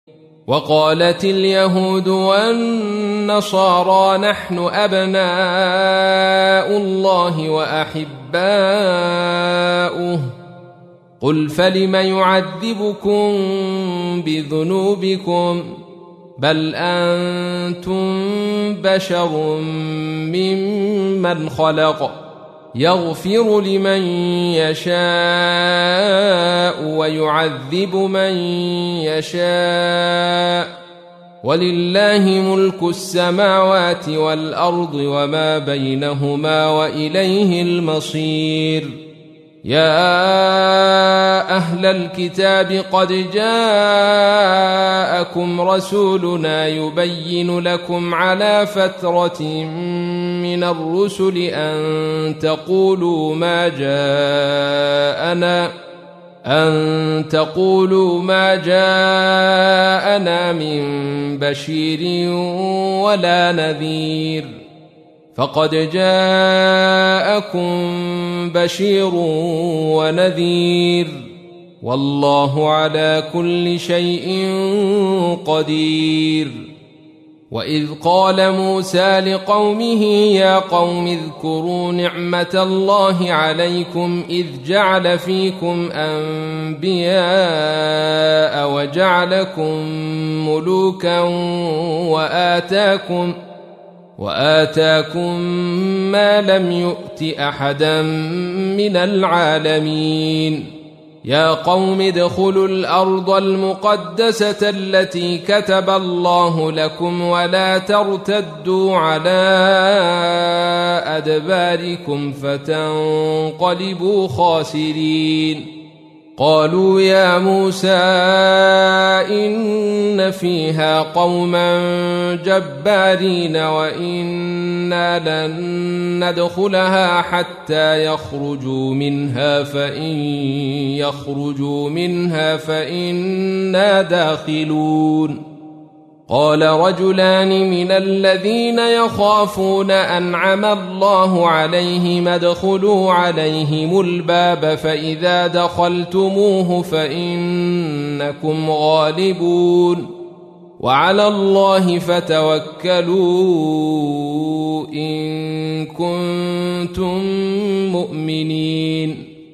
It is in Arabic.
وقالت اليهود والنصارى نحن أبناء الله وأحباؤه قل فلم يعذبكم بذنوبكم بل أنتم بشر ممن خلق يغفر لمن يشاء ويعذب من يشاء ولله ملك السماوات والأرض وما بينهما وإليه المصير. يا أهل الكتاب قد جاءكم رسولنا يبين لكم على فترة من الرسل أن تقولوا ما جاءنا من بشير ولا نذير فقد جاءكم بشير ونذير والله على كل شيء قدير. وإذ قال موسى لقومه يا قوم اذكروا نعمة الله عليكم إذ جعل فيكم أنبياء وجعلكم ملوكا وآتاكم ما لم يؤت أحدا من العالمين. يا قوم ادخلوا الأرض المقدسة التي كتب الله لكم ولا ترتدوا على أدباركم فتنقلبوا خاسرين. قالوا يا موسى إن فيها قوما جبارين وإنا لن ندخلها حتى يخرجوا منها فإنا داخلون. قال رجلان من الذين يخافون أنعم الله عليهم ادخلوا عليهم الباب فإذا دخلتموه فإنكم غالبون وعلى الله فتوكلوا إن كنتم مؤمنين.